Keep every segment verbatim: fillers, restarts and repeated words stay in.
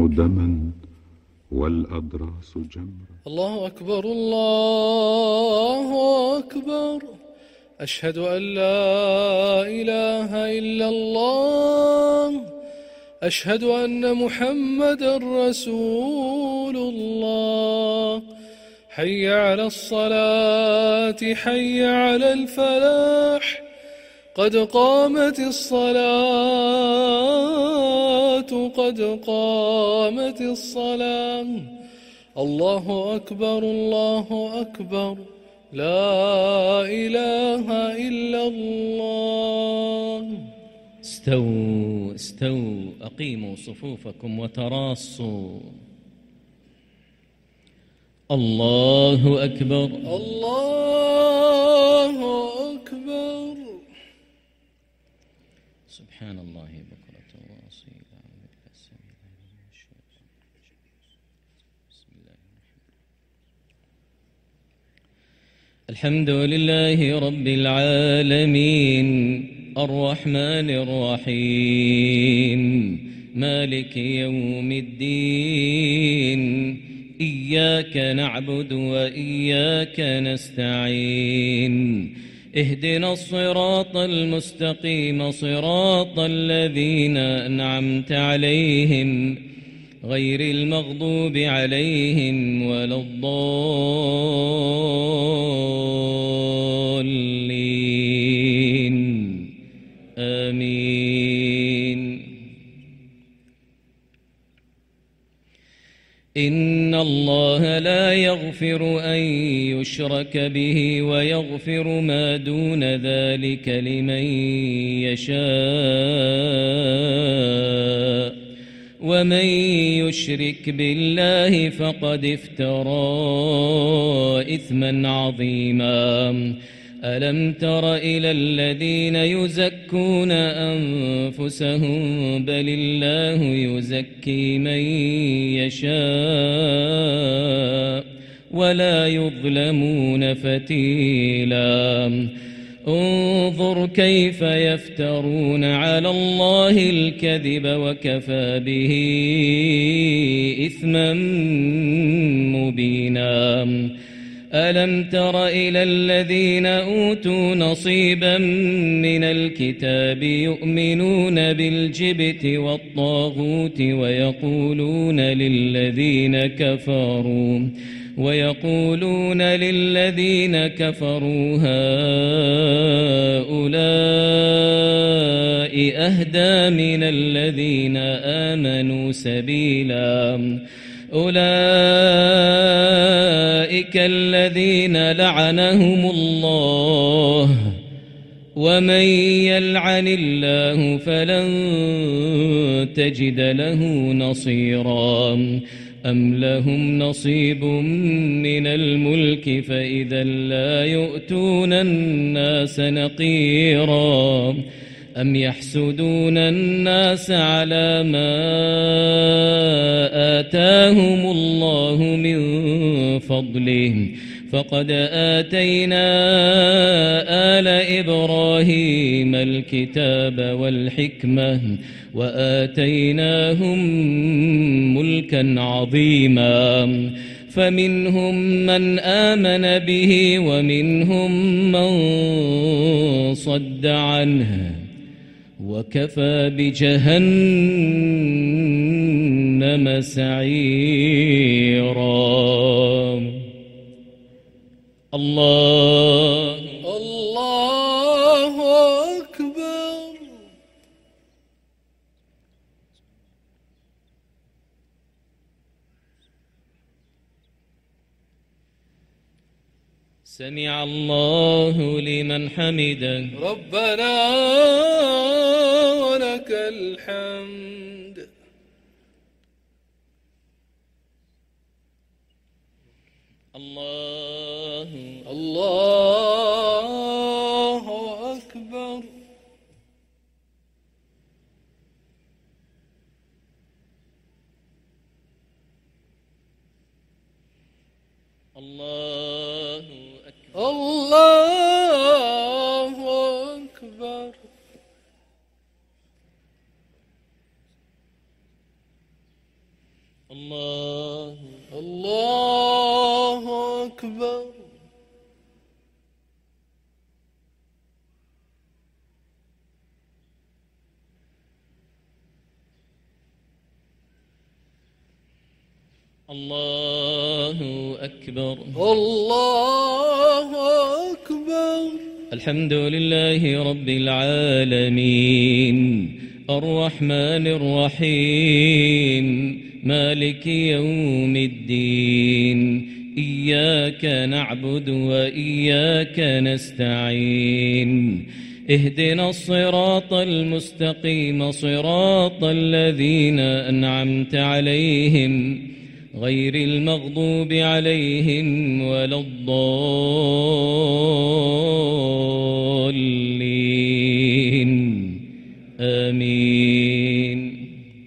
دما والأضراس جمرة. الله أكبر الله أكبر، أشهد أن لا إله إلا الله، أشهد أن محمدا رسول الله. حي على الصلاة حي على الفلاح، قد قامت الصلاة قد قامت الصلاة. الله أكبر الله أكبر، لا إله إلا الله. استووا استووا أقيموا صفوفكم وتراصوا. الله أكبر الله أكبر. سبحان الله بكرة وأصيلا. بسم الله الحمد لله رب العالمين، الرحمن الرحيم، مالك يوم الدين. إياك نعبد وإياك نستعين، اهدنا الصراط المستقيم، صراط الذين أنعمت عليهم غير المغضوب عليهم ولا الضالين، آمين. إن الله لا يغفر أن يشرك به ويغفر ما دون ذلك لمن يشاء، ومن يشرك بالله فقد افترى إثما عظيما. ألم تر إلى الذين يزكون أنفسهم بل الله يزكي من يشاء ولا يظلمون فتيلا. انظر كيف يفترون على الله الكذب وكفى به إثما مبينا. ألم تر إلى الذين أوتوا نصيبا من الكتاب يؤمنون بالجبت والطاغوت ويقولون للذين كفروا ويقولون للذين كفروا هؤلاء أهدى من الذين آمنوا سبيلا. أولئك الذين لعنهم الله، ومن يلعن الله فلن تجد له نصيرا. أم لهم نصيب من الملك فإذا لا يؤتون الناس نقيرا. أم يحسدون الناس على ما آتاهم الله من فضله، فقد آتينا آل إبراهيم الكتاب والحكمة وآتيناهم ملكا عظيما. فمنهم من آمن به ومنهم من صد عنه، وكفى بجهنم سعيرا. الله الله أكبر. سمع الله لمن حمده. ربنا ولك الحمد. الله الله أكبر. الله أكبر. الله أكبر. الله الله أكبر. الله أكبر. الله أكبر. الحمد لله رب العالمين الرحمن الرحيم مالك يوم الدين إياك نعبد وإياك نستعين اهدنا الصراط المستقيم صراط الذين أنعمت عليهم غير المغضوب عليهم ولا الضالين آمين.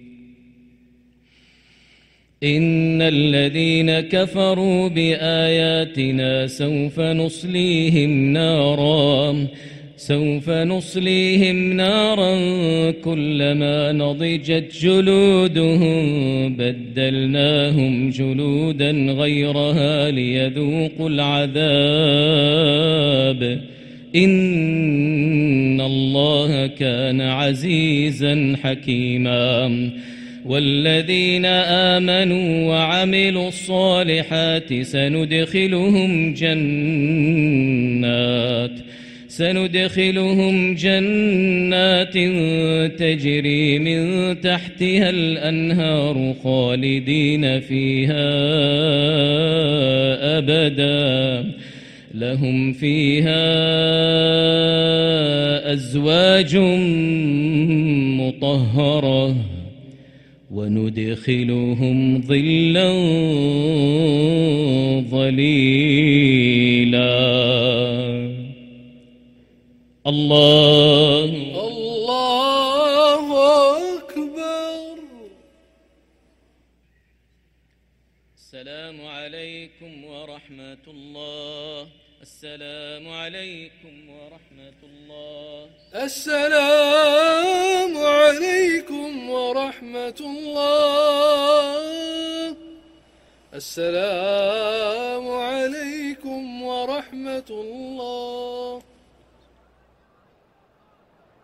إن الذين كفروا بآياتنا سوف نصليهم نارا سوف نصليهم نارا كلما نضجت جلودهم بدلناهم جلودا غيرها ليذوقوا العذاب إن الله كان عزيزا حكيما. والذين آمنوا وعملوا الصالحات سندخلهم جنات سندخلهم جنات تجري من تحتها الأنهار خالدين فيها أبدا لهم فيها أزواج مطهرة وندخلهم ظلا ظليلا. الله الله أكبر. السلام عليكم ورحمة الله. السلام عليكم ورحمة الله. السلام عليكم ورحمة الله. السلام عليكم ورحمة الله.